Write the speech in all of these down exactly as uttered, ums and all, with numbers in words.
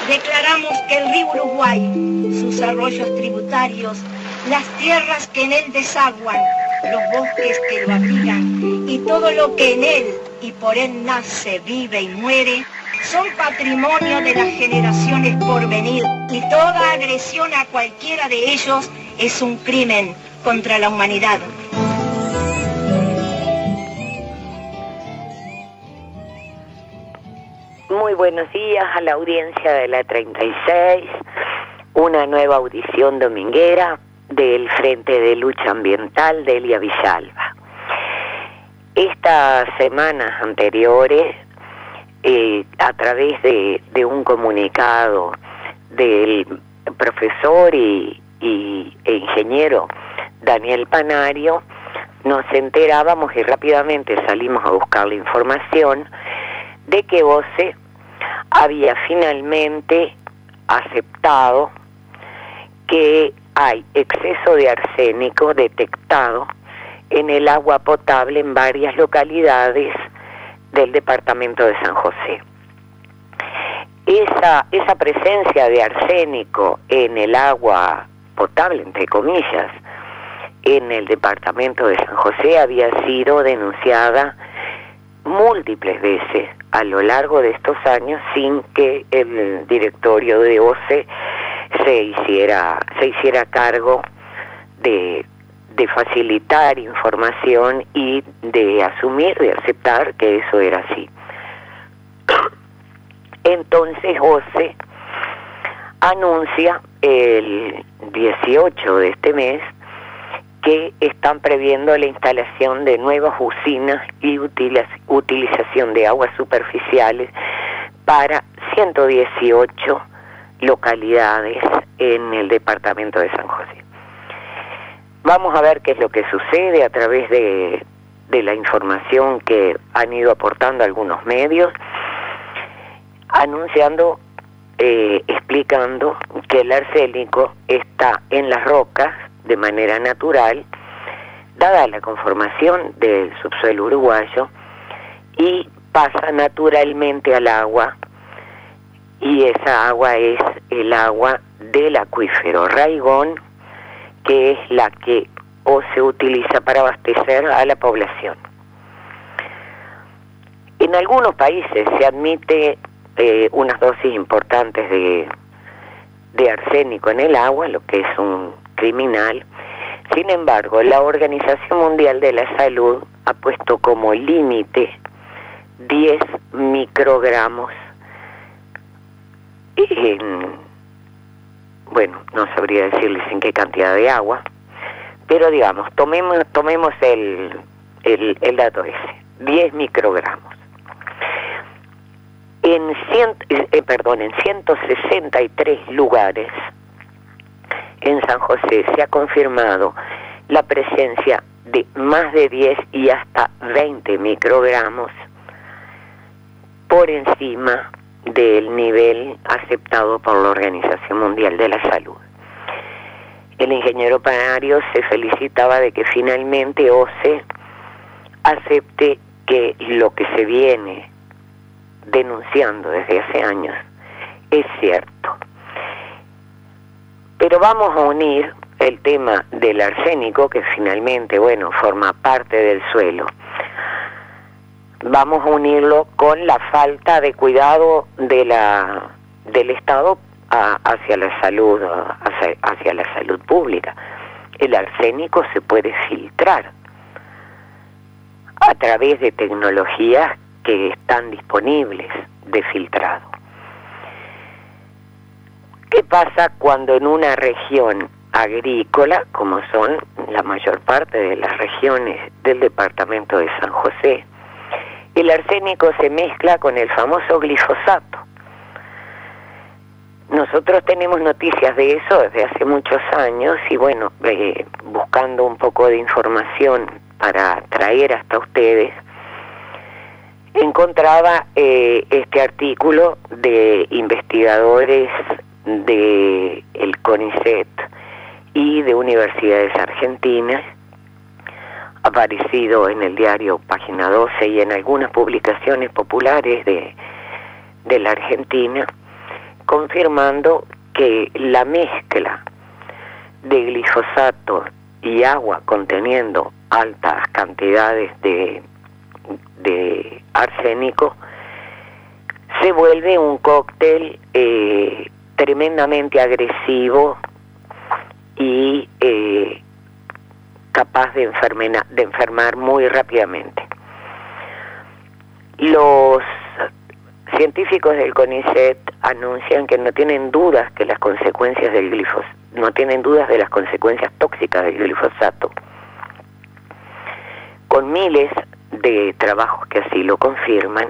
Declaramos que el río Uruguay, sus arroyos tributarios, las tierras que en él desaguan, los bosques que lo abrigan y todo lo que en él y por él nace, vive y muere, son patrimonio de las generaciones por venir, y toda agresión a cualquiera de ellos es un crimen contra la humanidad. Muy buenos días a la audiencia de la treinta y seis, una nueva audición dominguera del Frente de Lucha Ambiental de Elia Villalba. Estas semanas anteriores, eh, a través de, de un comunicado del profesor y, y, e ingeniero Daniel Panario, nos enterábamos y rápidamente salimos a buscar la información de que O C E había finalmente aceptado que hay exceso de arsénico detectado en el agua potable en varias localidades del departamento de San José. Esa, esa presencia de arsénico en el agua potable, entre comillas, en el departamento de San José había sido denunciada múltiples veces a lo largo de estos años sin que el directorio de O C E se hiciera, se hiciera cargo de, de facilitar información y de asumir, de aceptar que eso era así. Entonces O C E anuncia el dieciocho de este mes que están previendo la instalación de nuevas usinas y utilización de aguas superficiales para ciento dieciocho localidades en el departamento de San José. Vamos a ver qué es lo que sucede a través de, de la información que han ido aportando algunos medios, anunciando, eh, explicando que el arsénico está en las rocas de manera natural, dada la conformación del subsuelo uruguayo, y pasa naturalmente al agua, y esa agua es el agua del acuífero Raigón, que es la que O C E utiliza para abastecer a la población. En algunos países se admite eh, unas dosis importantes de, de arsénico en el agua, lo que es un criminal. Sin embargo, la Organización Mundial de la Salud ha puesto como límite diez microgramos en, bueno, no sabría decirles en qué cantidad de agua, pero digamos, tomemos, tomemos el, el, el dato ese, diez microgramos. En, cien, eh, perdón, en ciento sesenta y tres lugares en San José se ha confirmado la presencia de más de diez y hasta veinte microgramos por encima del nivel aceptado por la Organización Mundial de la Salud. El ingeniero Panario se felicitaba de que finalmente O C E acepte que lo que se viene denunciando desde hace años es cierto. Pero vamos a unir el tema del arsénico, que finalmente, bueno, forma parte del suelo. Vamos a unirlo con la falta de cuidado de la del Estado a, hacia la salud, hacia, hacia la salud pública. El arsénico se puede filtrar a través de tecnologías que están disponibles de filtrado. ¿Qué pasa cuando en una región agrícola, como son la mayor parte de las regiones del departamento de San José, el arsénico se mezcla con el famoso glifosato? Nosotros tenemos noticias de eso desde hace muchos años y bueno, eh, buscando un poco de información para traer hasta ustedes, encontraba eh, este artículo de investigadores de el CONICET y de universidades argentinas, aparecido en el diario Página doce y en algunas publicaciones populares de, de la Argentina, confirmando que la mezcla de glifosato y agua conteniendo altas cantidades de, de arsénico se vuelve un cóctel eh, tremendamente agresivo y eh, capaz de, enfermena, de enfermar muy rápidamente. Los científicos del CONICET anuncian que no tienen dudas que las consecuencias del glifosato, no tienen dudas de las consecuencias tóxicas del glifosato, con miles de trabajos que así lo confirman,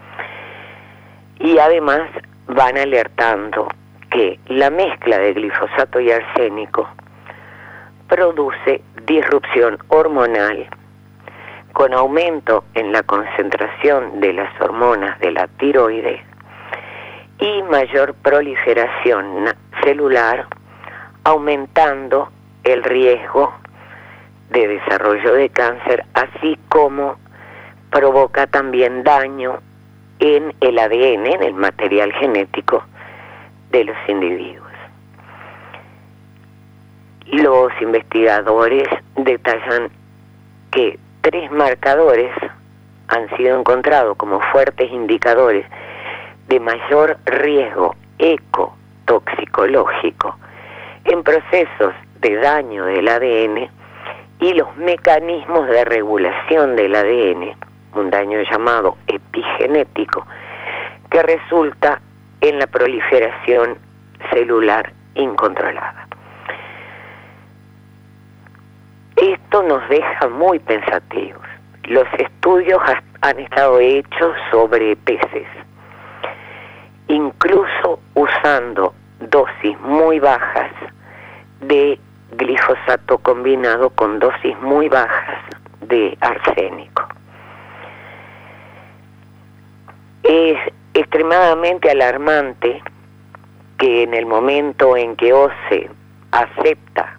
y además van alertando que la mezcla de glifosato y arsénico produce disrupción hormonal con aumento en la concentración de las hormonas de la tiroides y mayor proliferación celular, aumentando el riesgo de desarrollo de cáncer, así como provoca también daño en el A D N, en el material genético de los individuos. Los investigadores detallan que tres marcadores han sido encontrados como fuertes indicadores de mayor riesgo ecotoxicológico en procesos de daño del A D N y los mecanismos de regulación del A D N, un daño llamado epigenético, que resulta en la proliferación celular incontrolada. Esto nos deja muy pensativos. Los estudios han estado hechos sobre peces, incluso usando dosis muy bajas de glifosato combinado con dosis muy bajas de arsénico. Es extremadamente alarmante que en el momento en que O C E acepta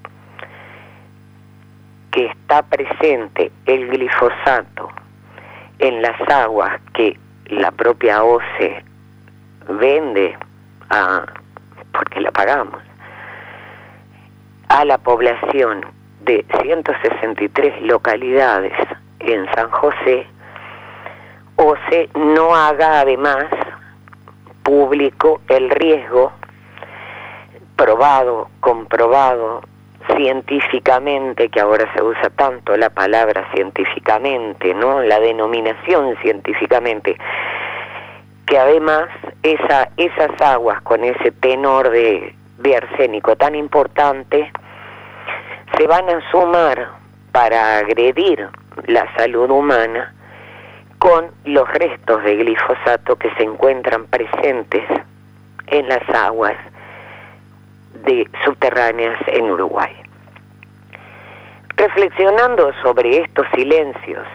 que está presente el glifosato en las aguas que la propia O C E vende, a, porque la pagamos, a la población de ciento sesenta y tres localidades en San José, O C E no haga además público el riesgo probado, comprobado científicamente, que ahora se usa tanto la palabra científicamente, ¿no? La denominación científicamente, que además esa, esas aguas con ese tenor de, de arsénico tan importante se van a sumar para agredir la salud humana con los restos de glifosato que se encuentran presentes en las aguas de subterráneas en Uruguay. Reflexionando sobre estos silencios,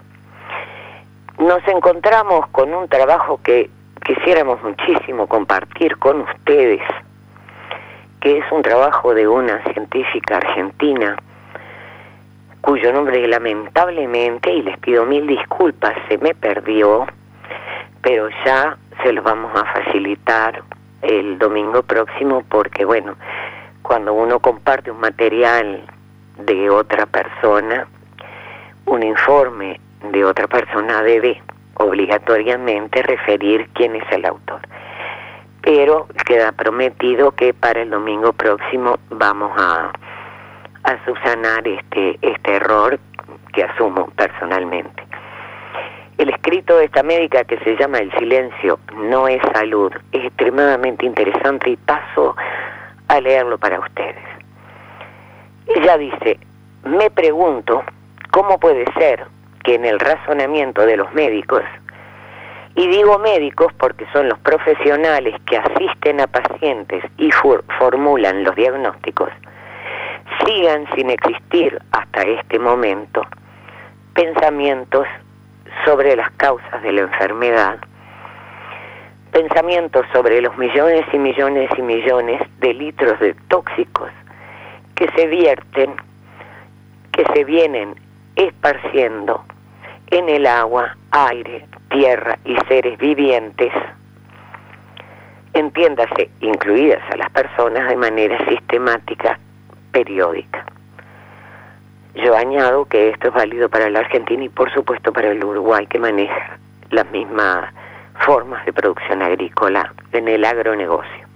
nos encontramos con un trabajo que quisiéramos muchísimo compartir con ustedes, que es un trabajo de una científica argentina, cuyo nombre lamentablemente, y les pido mil disculpas, se me perdió, pero ya se los vamos a facilitar el domingo próximo, porque bueno, cuando uno comparte un material de otra persona, un informe de otra persona debe obligatoriamente referir quién es el autor. Pero queda prometido que para el domingo próximo vamos a, a subsanar este, este error que asumo personalmente. El escrito de esta médica, que se llama El silencio no es salud, es extremadamente interesante y paso a leerlo para ustedes. Ella dice: me pregunto cómo puede ser que en el razonamiento de los médicos, y digo médicos porque son los profesionales que asisten a pacientes y for- formulan los diagnósticos, sigan sin existir hasta este momento pensamientos sobre las causas de la enfermedad, pensamientos sobre los millones y millones y millones de litros de tóxicos que se vierten, que se vienen esparciendo en el agua, aire, tierra y seres vivientes entiéndase, incluidas a las personas de manera sistemática, periódica. Yo añado que esto es válido para la Argentina y por supuesto para el Uruguay, que maneja las mismas formas de producción agrícola en el agronegocio.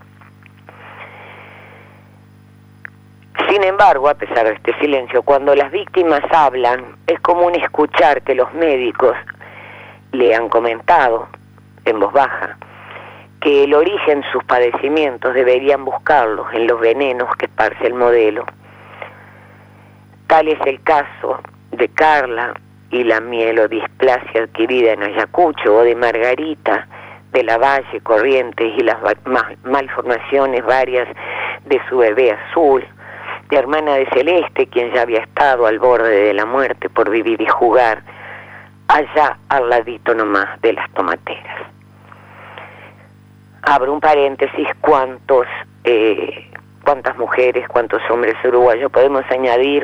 Sin embargo, a pesar de este silencio, cuando las víctimas hablan, es común escuchar que los médicos le han comentado, en voz baja, que el origen de sus padecimientos deberían buscarlos en los venenos que esparce el modelo. Tal es el caso de Carla y la mielodisplasia adquirida en Ayacucho, o de Margarita de la Valle, Corrientes, y las malformaciones varias de su bebé azul, de hermana de Celeste, quien ya había estado al borde de la muerte por vivir y jugar allá al ladito nomás de las tomateras. Abro un paréntesis, cuántos, eh, cuántas mujeres, cuántos hombres uruguayos podemos añadir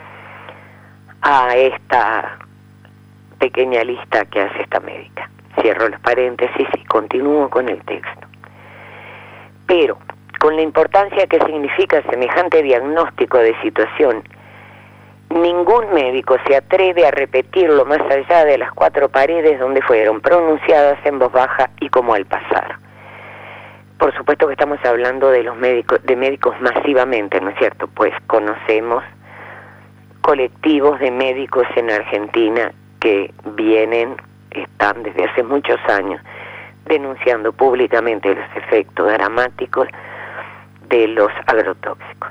a esta pequeña lista que hace esta médica. Cierro los paréntesis y continúo con el texto. Pero, con la importancia que significa semejante diagnóstico de situación, ningún médico se atreve a repetirlo más allá de las cuatro paredes donde fueron pronunciadas en voz baja y como al pasar. Por supuesto que estamos hablando de los médicos, de médicos masivamente, ¿no es cierto? Pues conocemos colectivos de médicos en Argentina que vienen, están desde hace muchos años denunciando públicamente los efectos dramáticos de los agrotóxicos.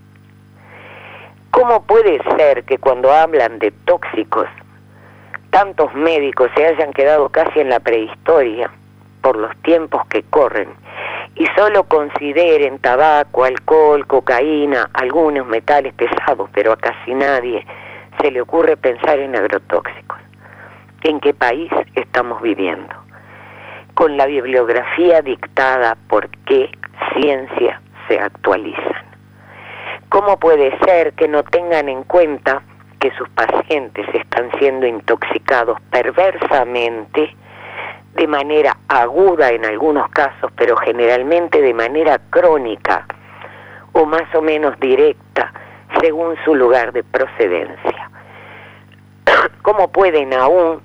¿Cómo puede ser que cuando hablan de tóxicos, tantos médicos se hayan quedado casi en la prehistoria por los tiempos que corren y solo consideren tabaco, alcohol, cocaína, algunos metales pesados, pero a casi nadie se le ocurre pensar en agrotóxicos? ¿En qué país estamos viviendo? Con la bibliografía dictada por qué ciencia se actualizan. ¿Cómo puede ser que no tengan en cuenta que sus pacientes están siendo intoxicados perversamente, de manera aguda en algunos casos, pero generalmente de manera crónica o más o menos directa, según su lugar de procedencia? ¿Cómo pueden aún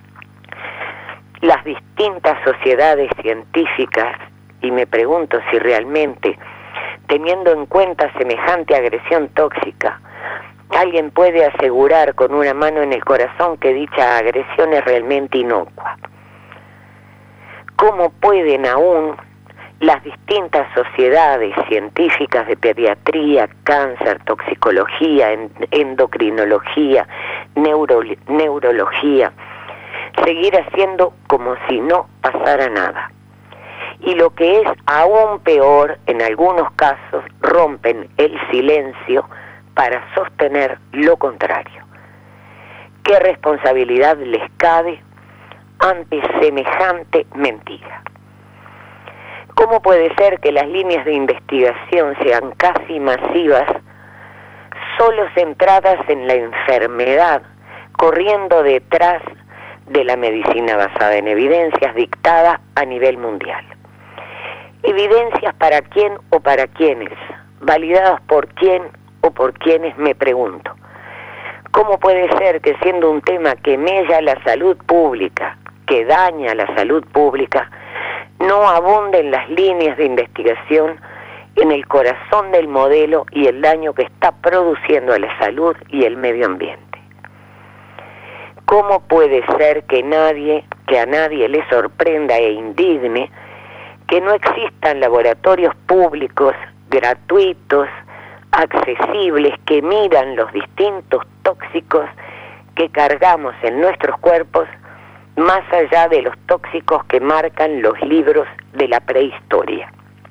las distintas sociedades científicas, y me pregunto si realmente, teniendo en cuenta semejante agresión tóxica, alguien puede asegurar con una mano en el corazón que dicha agresión es realmente inocua? ¿Cómo pueden aún las distintas sociedades científicas de pediatría, cáncer, toxicología, endocrinología, neuro, neurología, seguir haciendo como si no pasara nada? Y lo que es aún peor, en algunos casos rompen el silencio para sostener lo contrario. ¿Qué responsabilidad les cabe ante semejante mentira? ¿Cómo puede ser que las líneas de investigación sean casi masivas, solo centradas en la enfermedad, corriendo detrás de la medicina basada en evidencias dictada a nivel mundial? ¿Evidencias para quién o para quiénes? ¿Validadas por quién o por quiénes? Me pregunto. ¿Cómo puede ser que, siendo un tema que mella la salud pública, que daña la salud pública, no abunden las líneas de investigación en el corazón del modelo y el daño que está produciendo a la salud y el medio ambiente? ¿Cómo puede ser que nadie, que a nadie le sorprenda e indigne que no existan laboratorios públicos, gratuitos, accesibles, que midan los distintos tóxicos que cargamos en nuestros cuerpos, más allá de los tóxicos que marcan los libros de la prehistoria?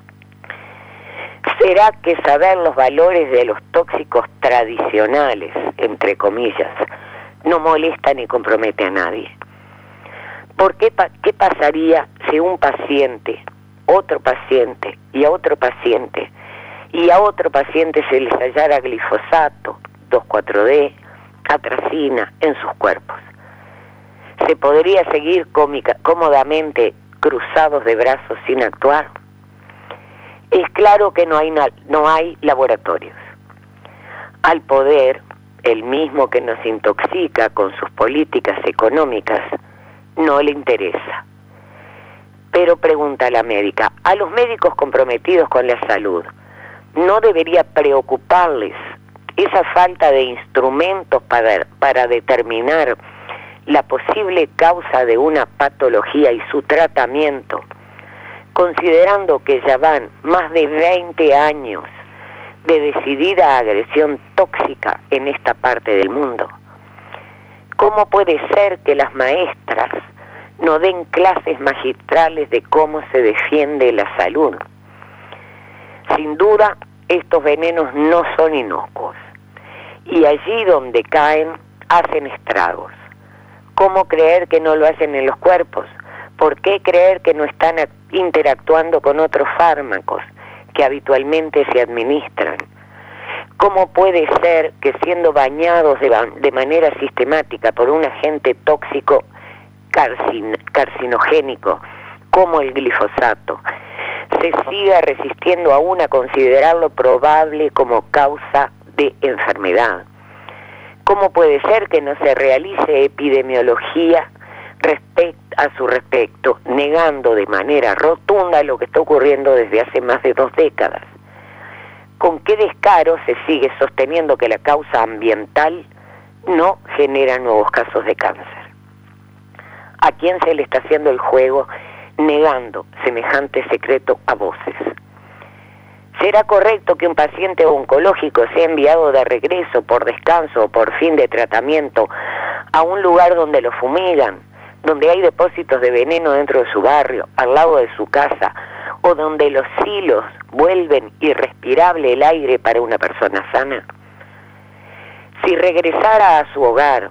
¿Será que saber los valores de los tóxicos tradicionales, entre comillas, no molesta ni compromete a nadie? ¿Por qué, pa- qué pasaría si un paciente, otro paciente y a otro paciente y a otro paciente se les hallara glifosato, dos cuatro D, atracina en sus cuerpos? ¿Se podría seguir cómica, cómodamente cruzados de brazos sin actuar? Es claro que no hay, no hay laboratorios. Al poder, el mismo que nos intoxica con sus políticas económicas, no le interesa. Pero pregunta la médica, a los médicos comprometidos con la salud, ¿no debería preocuparles esa falta de instrumentos para, para determinar la posible causa de una patología y su tratamiento, considerando que ya van más de veinte años de decidida agresión tóxica en esta parte del mundo? ¿Cómo puede ser que las maestras no den clases magistrales de cómo se defiende la salud? Sin duda, estos venenos no son inocuos, y allí donde caen, hacen estragos. ¿Cómo creer que no lo hacen en los cuerpos? ¿Por qué creer que no están interactuando con otros fármacos que habitualmente se administran? ¿Cómo puede ser que siendo bañados de, de manera sistemática por un agente tóxico carcin, carcinogénico como el glifosato, se siga resistiendo aún a considerarlo probable como causa de enfermedad? ¿Cómo puede ser que no se realice epidemiología respecto a su respecto, negando de manera rotunda lo que está ocurriendo desde hace más de dos décadas? ¿Con qué descaro se sigue sosteniendo que la causa ambiental no genera nuevos casos de cáncer? ¿A quién se le está haciendo el juego negando semejante secreto a voces? ¿Será correcto que un paciente oncológico sea enviado de regreso por descanso o por fin de tratamiento a un lugar donde lo fumigan, donde hay depósitos de veneno dentro de su barrio, al lado de su casa, o donde los silos vuelven irrespirable el aire para una persona sana? Si regresara a su hogar,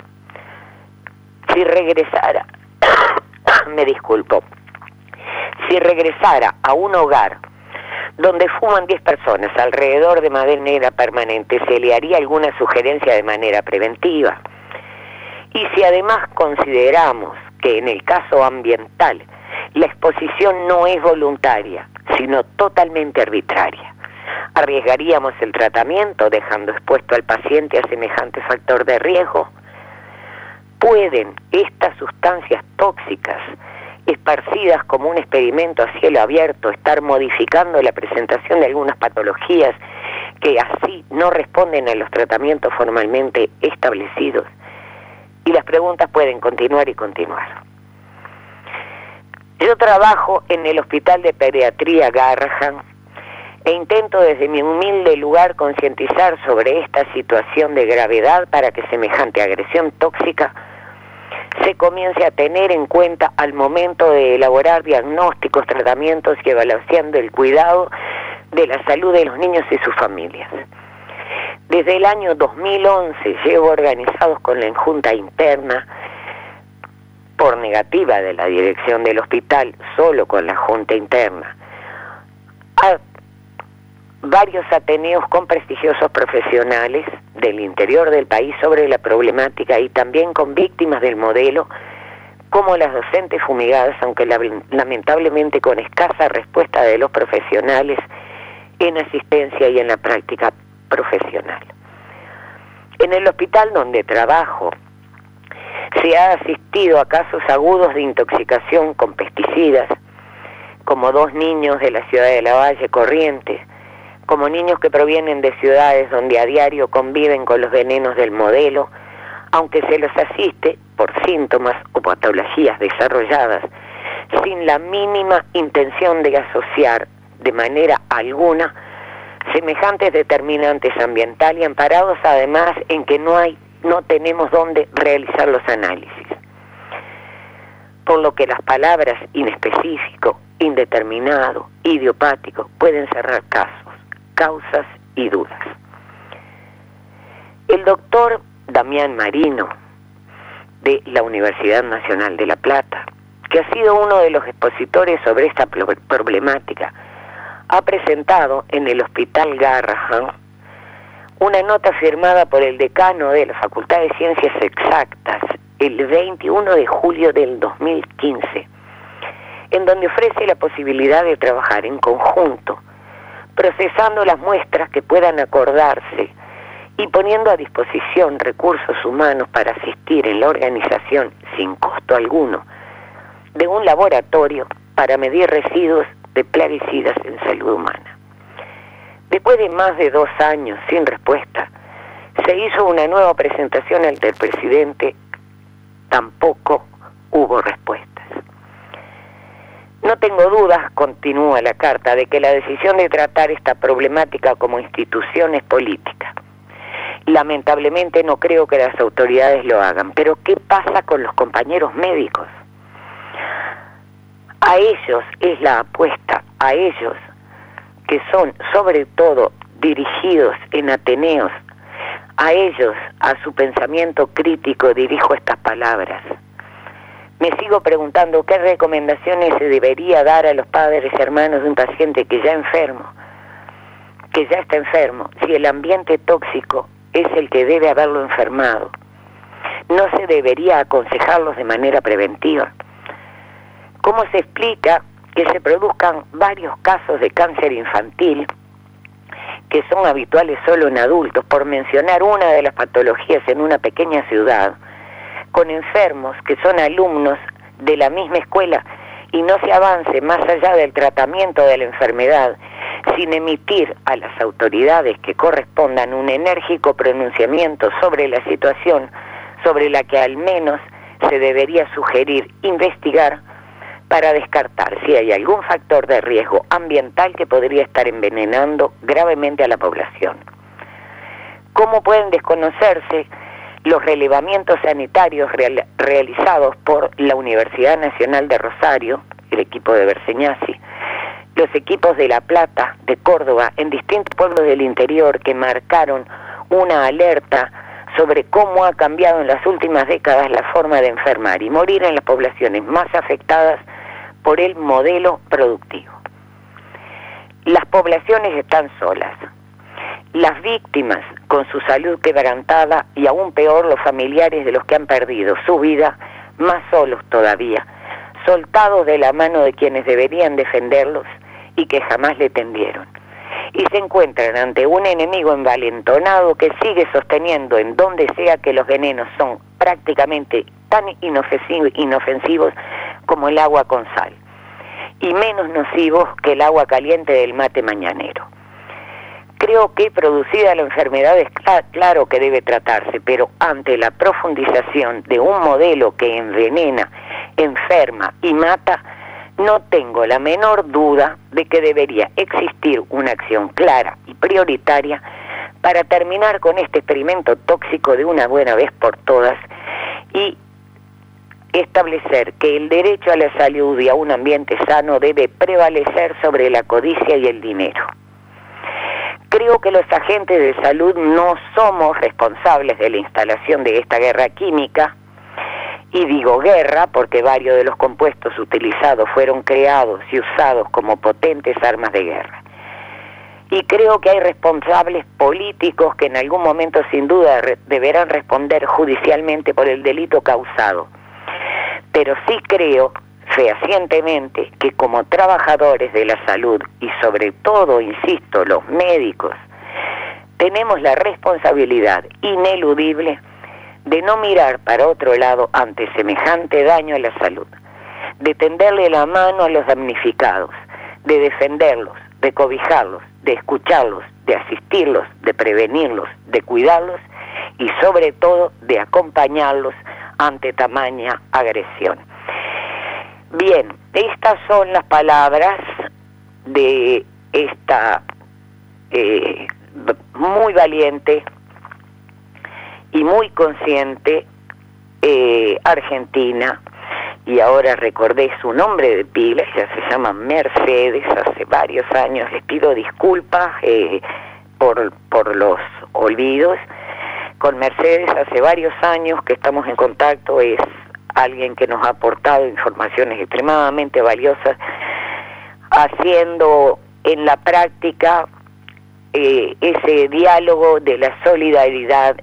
si regresara, me disculpo, si regresara a un hogar donde fuman diez personas alrededor de manera permanente, se le haría alguna sugerencia de manera preventiva. Y si además consideramos que en el caso ambiental la exposición no es voluntaria, sino totalmente arbitraria, ¿arriesgaríamos el tratamiento dejando expuesto al paciente a semejante factor de riesgo? ¿Pueden estas sustancias tóxicas, esparcidas como un experimento a cielo abierto, estar modificando la presentación de algunas patologías que así no responden a los tratamientos formalmente establecidos? Y las preguntas pueden continuar y continuar. Yo trabajo en el Hospital de Pediatría Garrahan e intento desde mi humilde lugar concientizar sobre esta situación de gravedad para que semejante agresión tóxica se comience a tener en cuenta al momento de elaborar diagnósticos, tratamientos y evaluación del cuidado de la salud de los niños y sus familias. Desde el año dos mil once llevo organizados con la Junta Interna, por negativa de la dirección del hospital, solo con la Junta Interna, a varios ateneos con prestigiosos profesionales del interior del país sobre la problemática y también con víctimas del modelo, como las docentes fumigadas, aunque la, lamentablemente con escasa respuesta de los profesionales en asistencia y en la práctica profesional. En el hospital donde trabajo se ha asistido a casos agudos de intoxicación con pesticidas, como dos niños de la ciudad de Lavalle, Corrientes, como niños que provienen de ciudades donde a diario conviven con los venenos del modelo, aunque se los asiste por síntomas o patologías desarrolladas, sin la mínima intención de asociar de manera alguna semejantes determinantes ambientales y amparados además en que no hay, no tenemos dónde realizar los análisis. Por lo que las palabras inespecífico, indeterminado, idiopático pueden cerrar casos, causas y dudas. El doctor Damián Marino, de la Universidad Nacional de La Plata, que ha sido uno de los expositores sobre esta problemática, ha presentado en el Hospital Garrahan una nota firmada por el decano de la Facultad de Ciencias Exactas el veintiuno de julio del dos mil quince, en donde ofrece la posibilidad de trabajar en conjunto procesando las muestras que puedan acordarse y poniendo a disposición recursos humanos para asistir en la organización, sin costo alguno, de un laboratorio para medir residuos de plaguicidas en salud humana. Después de más de dos años sin respuesta, se hizo una nueva presentación ante el presidente. Tampoco hubo respuestas. No tengo dudas, continúa la carta, de que la decisión de tratar esta problemática como institución es política. Lamentablemente no creo que las autoridades lo hagan, pero ¿qué pasa con los compañeros médicos? A ellos es la apuesta, a ellos que son sobre todo dirigidos en Ateneos, a ellos, a su pensamiento crítico dirijo estas palabras. Me sigo preguntando qué recomendaciones se debería dar a los padres hermanos de un paciente que ya enfermo, que ya está enfermo, si el ambiente tóxico es el que debe haberlo enfermado. ¿No se debería aconsejarlos de manera preventiva? ¿Cómo se explica que se produzcan varios casos de cáncer infantil que son habituales solo en adultos, por mencionar una de las patologías en una pequeña ciudad, con enfermos que son alumnos de la misma escuela, y no se avance más allá del tratamiento de la enfermedad sin emitir a las autoridades que correspondan un enérgico pronunciamiento sobre la situación, sobre la que al menos se debería sugerir investigar para descartar si hay algún factor de riesgo ambiental que podría estar envenenando gravemente a la población. ¿Cómo pueden desconocerse los relevamientos sanitarios real, realizados por la Universidad Nacional de Rosario, el equipo de Berseñasi, los equipos de La Plata, de Córdoba, en distintos pueblos del interior que marcaron una alerta sobre cómo ha cambiado en las últimas décadas la forma de enfermar y morir en las poblaciones más afectadas por el modelo productivo? Las poblaciones están solas. Las víctimas con su salud quebrantada y aún peor los familiares de los que han perdido su vida, más solos todavía, soltados de la mano de quienes deberían defenderlos y que jamás le tendieron. Y se encuentran ante un enemigo envalentonado que sigue sosteniendo en donde sea que los venenos son prácticamente tan inofensivos como el agua con sal, y menos nocivos que el agua caliente del mate mañanero. Creo que producida la enfermedad es cl- claro que debe tratarse, pero ante la profundización de un modelo que envenena, enferma y mata, no tengo la menor duda de que debería existir una acción clara y prioritaria para terminar con este experimento tóxico de una buena vez por todas y establecer que el derecho a la salud y a un ambiente sano debe prevalecer sobre la codicia y el dinero. Creo que los agentes de salud no somos responsables de la instalación de esta guerra química, y digo guerra porque varios de los compuestos utilizados fueron creados y usados como potentes armas de guerra. Y creo que hay responsables políticos que en algún momento sin duda re- deberán responder judicialmente por el delito causado. Pero sí creo fehacientemente que como trabajadores de la salud y sobre todo, insisto, los médicos, tenemos la responsabilidad ineludible de no mirar para otro lado ante semejante daño a la salud, de tenderle la mano a los damnificados, de defenderlos, de cobijarlos, de escucharlos, de asistirlos, de prevenirlos, de cuidarlos y sobre todo de acompañarlos ante tamaña agresión. Bien, estas son las palabras de esta eh, muy valiente y muy consciente eh, argentina, y ahora recordé su nombre de pila, ella se llama Mercedes, hace varios años, les pido disculpas eh, por, por los olvidos. Con Mercedes hace varios años que estamos en contacto, es alguien que nos ha aportado informaciones extremadamente valiosas, haciendo en la práctica eh, ese diálogo de la solidaridad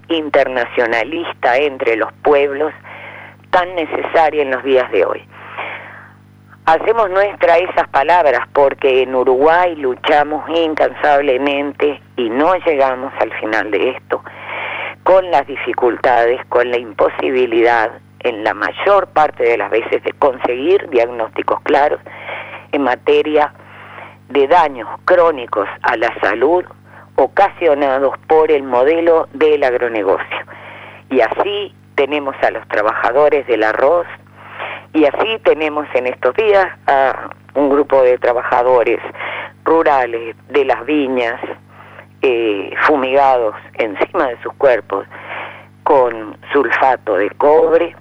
internacionalista entre los pueblos tan necesaria en los días de hoy. hacemos nuestra esas palabras, porque en Uruguay luchamos incansablemente y no llegamos al final de esto, con las dificultades, con la imposibilidad en la mayor parte de las veces de conseguir diagnósticos claros en materia de daños crónicos a la salud ocasionados por el modelo del agronegocio. Y así tenemos a los trabajadores del arroz, y así tenemos en estos días a un grupo de trabajadores rurales de las viñas, eh, fumigados encima de sus cuerpos con sulfato de cobre.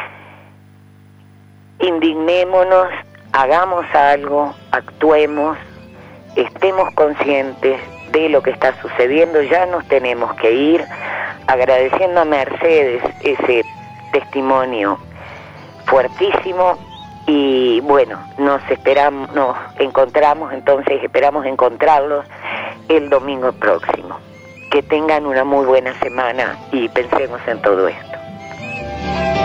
Indignémonos, hagamos algo, actuemos, estemos conscientes de lo que está sucediendo. Ya nos tenemos que ir, agradeciendo a Mercedes ese testimonio fuertísimo, y bueno, nos esperamos, nos encontramos entonces, esperamos encontrarlos el domingo próximo. Que tengan una muy buena semana y pensemos en todo esto.